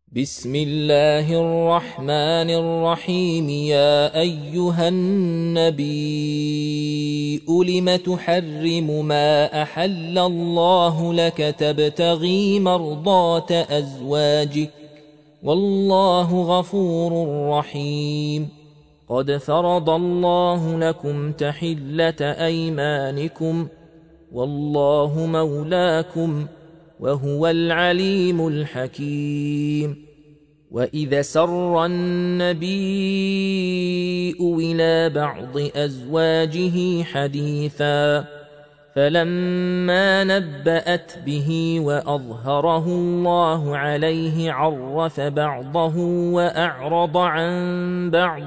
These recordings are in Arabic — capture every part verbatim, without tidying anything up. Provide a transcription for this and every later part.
بسم الله الرحمن الرحيم. يا أيها النبي لم تحرم ما أحل الله لك تبتغي مرضات أزواجك والله غفور رحيم. قد فرض الله لكم تحلة أيمانكم والله مولاكم وهو العليم الحكيم. وإذا سر النبي إلى بعض أزواجه حديثا فلما نبأت به وأظهره الله عليه عرف بعضه وأعرض عن بعض،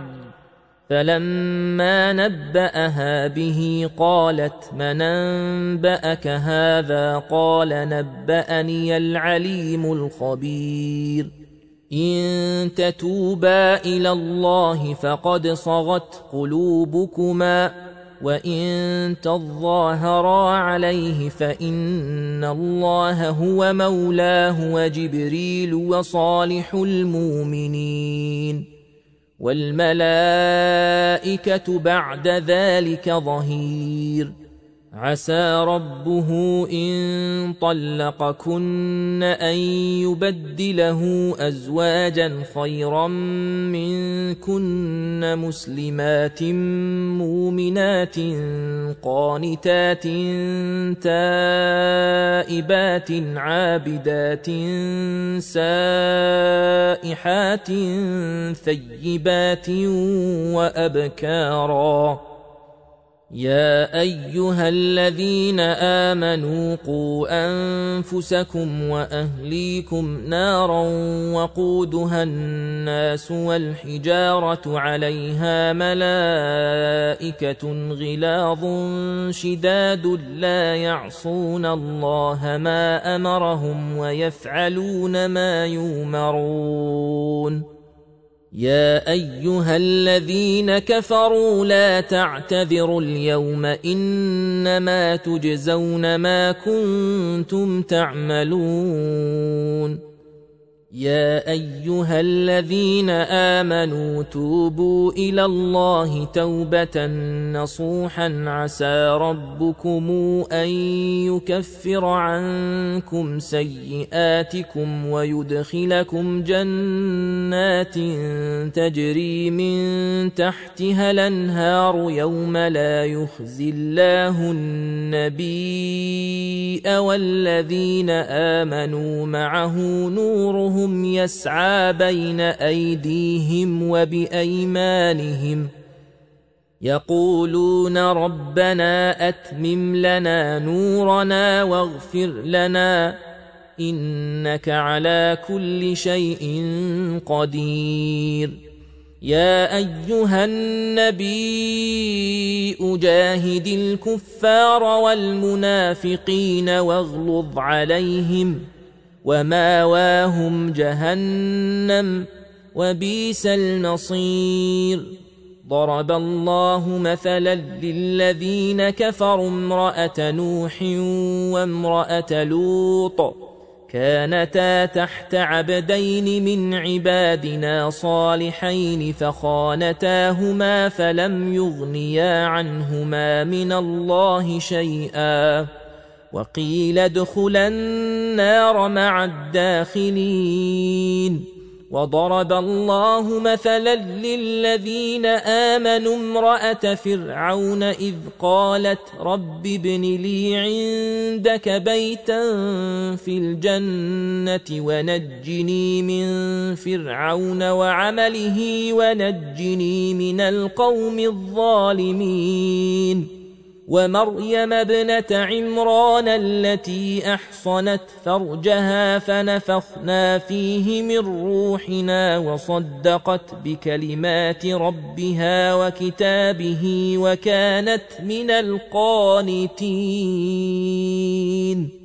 فلما نبأها به قالت من أنبأك هذا؟ قال نبأني العليم الخبير. إن تتوبا إلى الله فقد صغت قلوبكما وإن تظاهرا عليه فإن الله هو مولاه وجبريل وصالح المؤمنين والملائكة بعد ذلك ظهير. عسى ربه إن طلقكن أن يبدله أزواجا خيرا منكن مسلمات مؤمنات قانتات تائبات عابدات سائحات ثيبات وأبكارا. يا أيها الذين آمنوا قوا أنفسكم وأهليكم نارا وقودها الناس والحجارة عليها ملائكة غلاظ شداد لا يعصون الله ما أمرهم ويفعلون ما يؤمرون. يا أيها الذين كفروا لا تعتذروا اليوم إنما تجزون ما كنتم تعملون. يا أيها الذين آمنوا توبوا إلى الله توبة نصوحا عسى ربكم أن يكفر عنكم سيئاتكم ويدخلكم جنات تجري من تحتها الأنهار يوم لا يخزي الله النبي والذين آمنوا معه نورهم يسعى بين أيديهم وبأيمانهم يقولون ربنا أتمم لنا نورنا واغفر لنا إنك على كل شيء قدير. يا أيها النبي جاهد الكفار والمنافقين واغلظ عليهم وماواهم جهنم وبئس المصير. ضرب الله مثلا للذين كفروا امرأة نوح وامرأة لوط كانتا تحت عبدين من عبادنا صالحين فخانتاهما فلم يغنيا عنهما من الله شيئا وقيل ادخلا النار مع الداخلين. وضرب الله مثلا للذين آمنوا امرأة فرعون إذ قالت رب ابن لي عندك بيتا في الجنة ونجني من فرعون وعمله ونجني من القوم الظالمين. ومريم ابنة عمران التي أحصنت فرجها فنفخنا فيه من روحنا وصدقت بكلمات ربها وكتابه وكانت من القانتين.